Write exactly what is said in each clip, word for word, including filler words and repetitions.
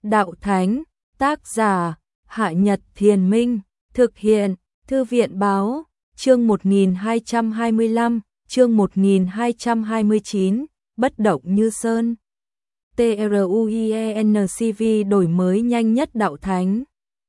Đạo Thánh, tác giả, Hạ Nhật Thiền Minh, thực hiện, Thư viện Báo, chương một nghìn hai trăm hai mươi lăm, chương một nghìn hai trăm hai mươi chín, bất động như sơn. TRUIENCV đổi mới nhanh nhất Đạo Thánh.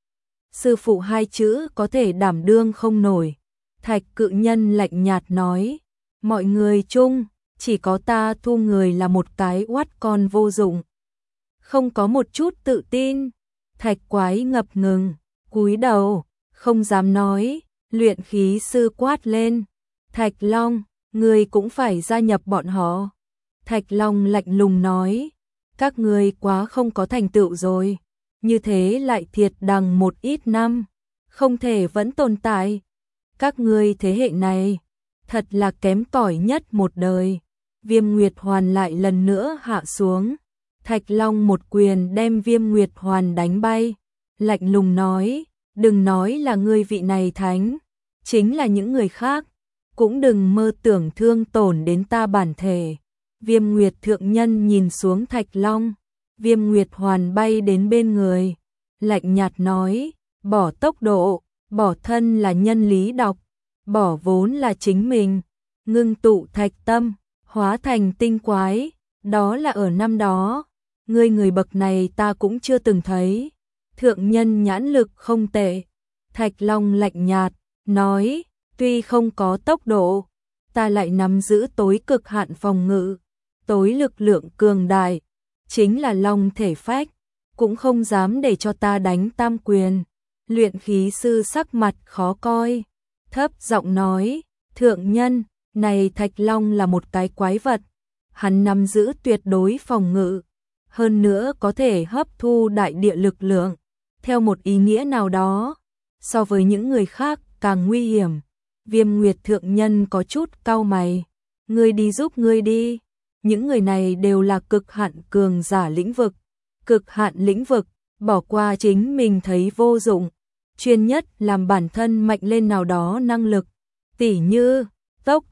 Sư phụ hai chữ có thể đảm đương không nổi. Thạch Cự Nhân lạnh nhạt nói, mọi người chung, chỉ có ta Thu người là một cái oát con vô dụng. Không có một chút tự tin. Thạch Quái ngập ngừng, cúi đầu, không dám nói. Luyện khí sư quát lên, Thạch Long, người cũng phải gia nhập bọn họ. Thạch Long lạnh lùng nói, các người quá không có thành tựu rồi, như thế lại thiệt đằng một ít năm, không thể vẫn tồn tại. Các ngươi thế hệ này, thật là kém cỏi nhất một đời. Viêm Nguyệt Hoàn lại lần nữa hạ xuống. Thạch Long một quyền đem Viêm Nguyệt Hoàn đánh bay, lạnh lùng nói, đừng nói là ngươi vị này thánh, chính là những người khác, cũng đừng mơ tưởng thương tổn đến ta bản thể. Viêm Nguyệt Thượng Nhân nhìn xuống Thạch Long, Viêm Nguyệt Hoàn bay đến bên người, lạnh nhạt nói, bỏ tốc độ, bỏ thân là nhân lý độc, bỏ vốn là chính mình, ngưng tụ thạch tâm, hóa thành tinh quái, đó là ở năm đó, ngươi người bậc này ta cũng chưa từng thấy. Thượng Nhân nhãn lực không tệ. Thạch Long lạnh nhạt, nói, tuy không có tốc độ, ta lại nắm giữ tối cực hạn phòng ngự, tối lực lượng cường đại, chính là Long thể phách, cũng không dám để cho ta đánh tam quyền. Luyện khí sư sắc mặt khó coi, thấp giọng nói, Thượng Nhân, này Thạch Long là một cái quái vật, hắn nắm giữ tuyệt đối phòng ngự, hơn nữa có thể hấp thu đại địa lực lượng, theo một ý nghĩa nào đó, so với những người khác càng nguy hiểm. Viêm Nguyệt Thượng Nhân có chút cau mày, ngươi đi giúp ngươi đi, những người này đều là cực hạn cường giả lĩnh vực, cực hạn lĩnh vực, bỏ qua chính mình thấy vô dụng, chuyên nhất làm bản thân mạnh lên nào đó năng lực, tỉ như tốc,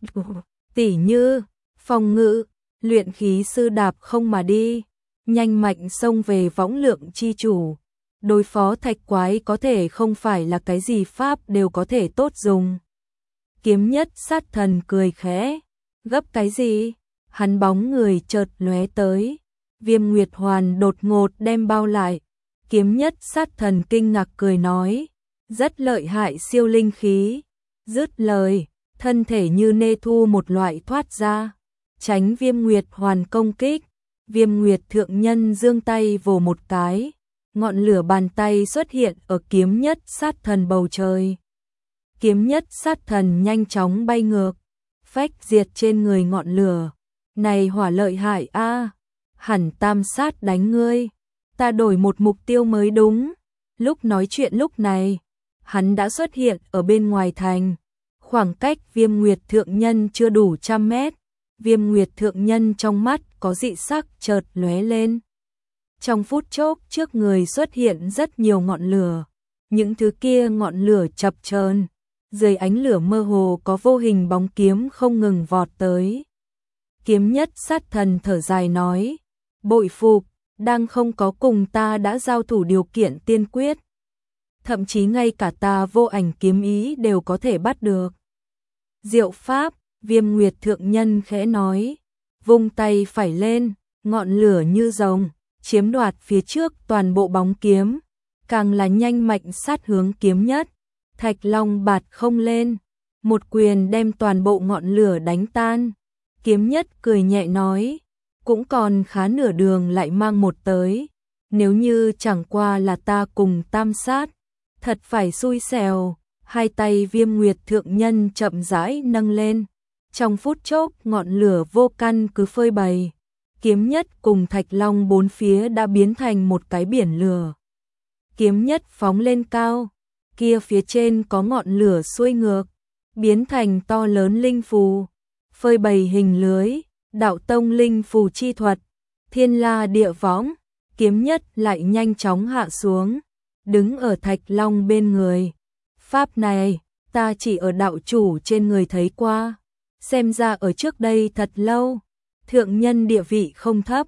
tỉ như phòng ngự. Luyện khí sư đạp không mà đi, nhanh mạnh xông về võng lượng chi chủ. Đối phó Thạch Quái có thể không phải là cái gì pháp đều có thể tốt dùng. Kiếm Nhất Sát Thần cười khẽ, gấp cái gì? Hắn bóng người chợt lóe tới, Viêm Nguyệt Hoàn đột ngột đem bao lại. Kiếm Nhất Sát Thần kinh ngạc cười nói, rất lợi hại siêu linh khí. Dứt lời, thân thể như nê thu một loại thoát ra, tránh Viêm Nguyệt Hoàn công kích. Viêm Nguyệt Thượng Nhân giương tay vồ một cái, ngọn lửa bàn tay xuất hiện ở Kiếm Nhất Sát Thần bầu trời. Kiếm Nhất Sát Thần nhanh chóng bay ngược, phách diệt trên người ngọn lửa. Này hỏa lợi hại a, hẳn tam sát đánh ngươi, ta đổi một mục tiêu mới đúng. Lúc nói chuyện lúc này, hắn đã xuất hiện ở bên ngoài thành, khoảng cách Viêm Nguyệt Thượng Nhân chưa đủ trăm mét. Viêm Nguyệt Thượng Nhân trong mắt có dị sắc chợt lóe lên. Trong phút chốc trước người xuất hiện rất nhiều ngọn lửa, những thứ kia ngọn lửa chập chờn, dưới ánh lửa mơ hồ có vô hình bóng kiếm không ngừng vọt tới. Kiếm Nhất Sát Thần thở dài nói, bội phục, đang không có cùng ta đã giao thủ điều kiện tiên quyết. Thậm chí ngay cả ta vô ảnh kiếm ý đều có thể bắt được. Diệu pháp, Viêm Nguyệt Thượng Nhân khẽ nói, vung tay phải lên, ngọn lửa như rồng, chiếm đoạt phía trước toàn bộ bóng kiếm, càng là nhanh mạnh sát hướng Kiếm Nhất. Thạch Long bạt không lên, một quyền đem toàn bộ ngọn lửa đánh tan. Kiếm Nhất cười nhẹ nói, cũng còn khá nửa đường lại mang một tới, nếu như chẳng qua là ta cùng tam sát, thật phải xui xẻo. Hai tay Viêm Nguyệt Thượng Nhân chậm rãi nâng lên, trong phút chốc ngọn lửa vô căn cứ phơi bày. Kiếm Nhất cùng Thạch Long bốn phía đã biến thành một cái biển lửa. Kiếm Nhất phóng lên cao, kia phía trên có ngọn lửa xuôi ngược, biến thành to lớn linh phù, phơi bày hình lưới, Đạo Tông linh phù chi thuật, Thiên La Địa Võng. Kiếm Nhất lại nhanh chóng hạ xuống, đứng ở Thạch Long bên người. Pháp này, ta chỉ ở đạo chủ trên người thấy qua, xem ra ở trước đây thật lâu. Thượng Nhân địa vị không thấp,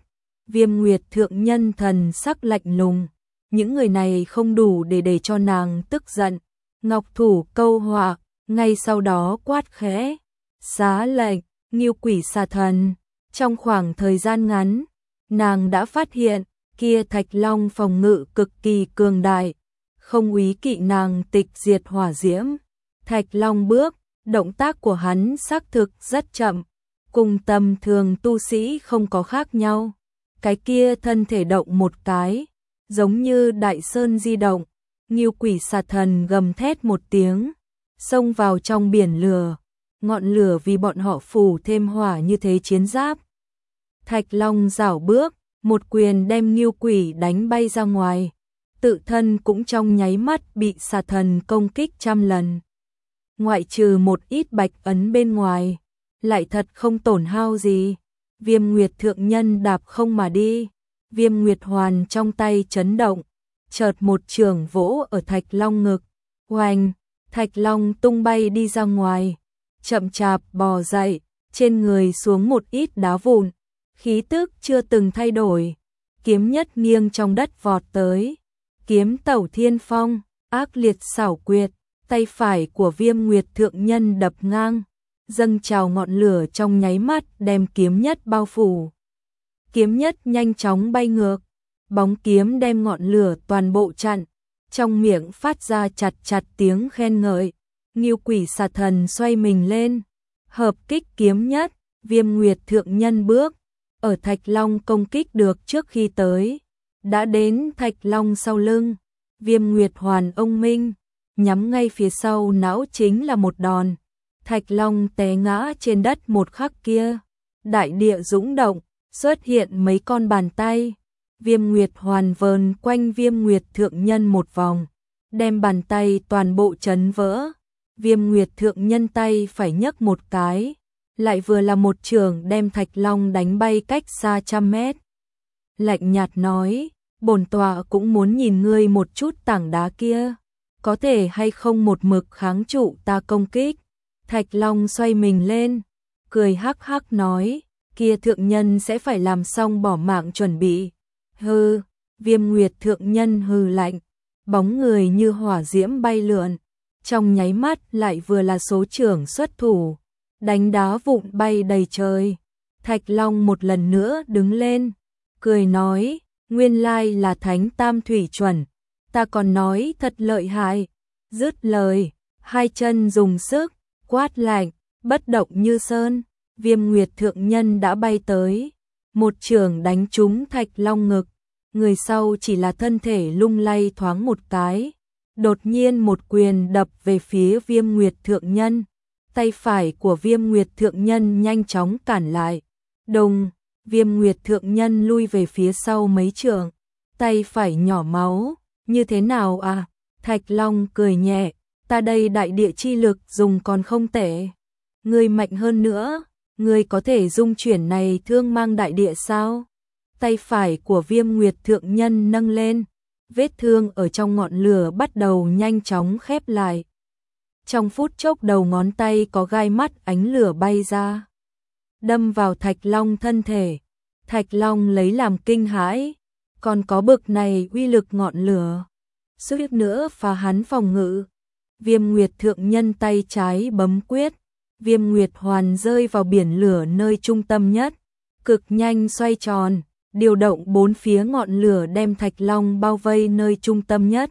Viêm Nguyệt thượng nhân thần sắc lạnh lùng, những người này không đủ để để cho nàng tức giận. Ngọc thủ câu họa, ngay sau đó quát khẽ, xá lệnh, Ngưu Quỷ Xà Thần. Trong khoảng thời gian ngắn, nàng đã phát hiện, kia Thạch Long phòng ngự cực kỳ cường đại, không úy kỵ nàng tịch diệt hỏa diễm. Thạch Long bước, động tác của hắn xác thực rất chậm, cùng tầm thường tu sĩ không có khác nhau. Cái kia thân thể động một cái, giống như đại sơn di động. Ngưu Quỷ Xà Thần gầm thét một tiếng, xông vào trong biển lửa, ngọn lửa vì bọn họ phủ thêm hỏa như thế chiến giáp. Thạch Long rảo bước, một quyền đem Ngưu Quỷ đánh bay ra ngoài, tự thân cũng trong nháy mắt bị xà thần công kích trăm lần. Ngoại trừ một ít bạch ấn bên ngoài, lại thật không tổn hao gì. Viêm Nguyệt thượng nhân đạp không mà đi, Viêm Nguyệt hoàn trong tay chấn động, chợt một trường vỗ ở Thạch Long ngực, oanh, Thạch Long tung bay đi ra ngoài, chậm chạp bò dậy, trên người xuống một ít đá vụn, khí tức chưa từng thay đổi, kiếm nhất nghiêng trong đất vọt tới, kiếm tẩu thiên phong, ác liệt xảo quyệt, tay phải của Viêm Nguyệt thượng nhân đập ngang, dâng trào ngọn lửa trong nháy mắt đem kiếm nhất bao phủ. Kiếm nhất nhanh chóng bay ngược, bóng kiếm đem ngọn lửa toàn bộ chặn, trong miệng phát ra chặt chặt tiếng khen ngợi. Ngưu Quỷ Xà Thần xoay mình lên, hợp kích kiếm nhất, Viêm Nguyệt thượng nhân bước, ở Thạch Long công kích được trước khi tới, đã đến Thạch Long sau lưng, Viêm Nguyệt hoàn ông minh, nhắm ngay phía sau não chính là một đòn. Thạch Long té ngã trên đất một khắc kia, đại địa rung động, xuất hiện mấy con bàn tay. Viêm Nguyệt hoàn vờn quanh Viêm Nguyệt thượng nhân một vòng, đem bàn tay toàn bộ chấn vỡ. Viêm Nguyệt thượng nhân tay phải nhấc một cái, lại vừa là một trường đem Thạch Long đánh bay cách xa trăm mét. Lạnh nhạt nói, bổn tọa cũng muốn nhìn ngươi một chút tảng đá kia, có thể hay không một mực kháng trụ ta công kích. Thạch Long xoay mình lên, cười hắc hắc nói, kia thượng nhân sẽ phải làm xong bỏ mạng chuẩn bị. Hừ, Viêm Nguyệt thượng nhân hừ lạnh, bóng người như hỏa diễm bay lượn, trong nháy mắt lại vừa là số trưởng xuất thủ, đánh đá vụn bay đầy trời. Thạch Long một lần nữa đứng lên, cười nói, nguyên lai là Thánh Tam Thủy Chuẩn, ta còn nói thật lợi hại. Dứt lời, hai chân dùng sức, quát lạnh, bất động như sơn, Viêm Nguyệt thượng nhân đã bay tới, một trường đánh trúng Thạch Long ngực, người sau chỉ là thân thể lung lay thoáng một cái, đột nhiên một quyền đập về phía Viêm Nguyệt thượng nhân, tay phải của Viêm Nguyệt thượng nhân nhanh chóng cản lại, đùng, Viêm Nguyệt thượng nhân lui về phía sau mấy trượng, tay phải nhỏ máu, như thế nào à? Thạch Long cười nhẹ, ta đây đại địa chi lực dùng còn không tệ, ngươi mạnh hơn nữa, ngươi có thể dung chuyển này thương mang đại địa sao? Tay phải của Viêm Nguyệt thượng nhân nâng lên, vết thương ở trong ngọn lửa bắt đầu nhanh chóng khép lại. Trong phút chốc đầu ngón tay có gai mắt ánh lửa bay ra, đâm vào Thạch Long thân thể. Thạch Long lấy làm kinh hãi, còn có bực này uy lực ngọn lửa, suýt nữa phá hắn phòng ngự. Viêm Nguyệt thượng nhân tay trái bấm quyết, Viêm Nguyệt hoàn rơi vào biển lửa nơi trung tâm nhất, cực nhanh xoay tròn, điều động bốn phía ngọn lửa đem Thạch Long bao vây nơi trung tâm nhất.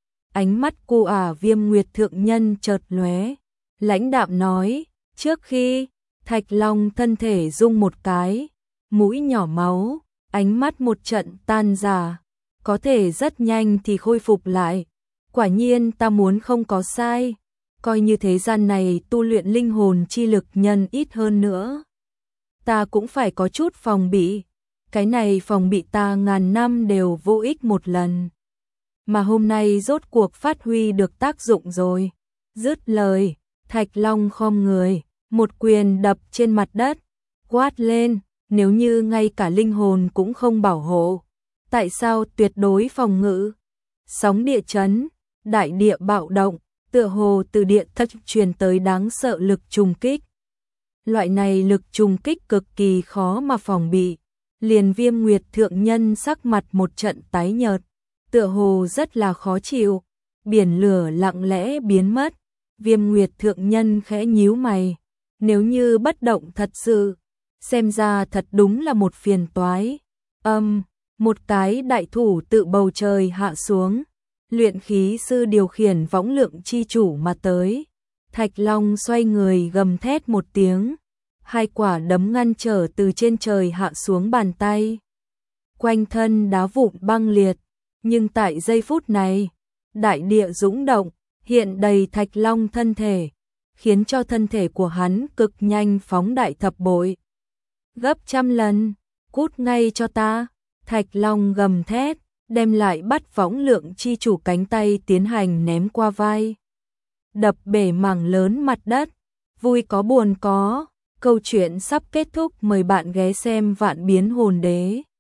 Ánh mắt cô ả Viêm Nguyệt thượng nhân chợt lóe, lãnh đạm nói, trước khi Thạch Long thân thể rung một cái, mũi nhỏ máu, ánh mắt một trận tan rã, có thể rất nhanh thì khôi phục lại. Quả nhiên ta muốn không có sai, coi như thế gian này tu luyện linh hồn chi lực nhân ít hơn nữa, ta cũng phải có chút phòng bị, cái này phòng bị ta ngàn năm đều vô ích một lần, mà hôm nay rốt cuộc phát huy được tác dụng rồi. Dứt lời, Thạch Long khom người, một quyền đập trên mặt đất, quát lên, nếu như ngay cả linh hồn cũng không bảo hộ, tại sao tuyệt đối phòng ngự? Sóng địa chấn, đại địa bạo động, tựa hồ từ địa thất truyền tới đáng sợ lực trùng kích. Loại này lực trùng kích cực kỳ khó mà phòng bị, Liền Viêm Nguyệt thượng nhân sắc mặt một trận tái nhợt, tựa hồ rất là khó chịu, biển lửa lặng lẽ biến mất. Viêm Nguyệt thượng nhân khẽ nhíu mày, nếu như bất động thật sự, xem ra thật đúng là một phiền toái. Âm, một cái đại thủ tự bầu trời hạ xuống, luyện khí sư điều khiển võng lượng chi chủ mà tới. Thạch Long xoay người gầm thét một tiếng, hai quả đấm ngăn trở từ trên trời hạ xuống bàn tay. Quanh thân đá vụn băng liệt, nhưng tại giây phút này, đại địa dũng động, hiện đầy Thạch Long thân thể, khiến cho thân thể của hắn cực nhanh phóng đại thập bội. Gấp trăm lần, cút ngay cho ta, Thạch Long gầm thét, đem lại bắt võng lượng chi chủ cánh tay tiến hành ném qua vai. Đập bể mảng lớn mặt đất, vui có buồn có, câu chuyện sắp kết thúc, mời bạn ghé xem Vạn Biến Hồn Đế.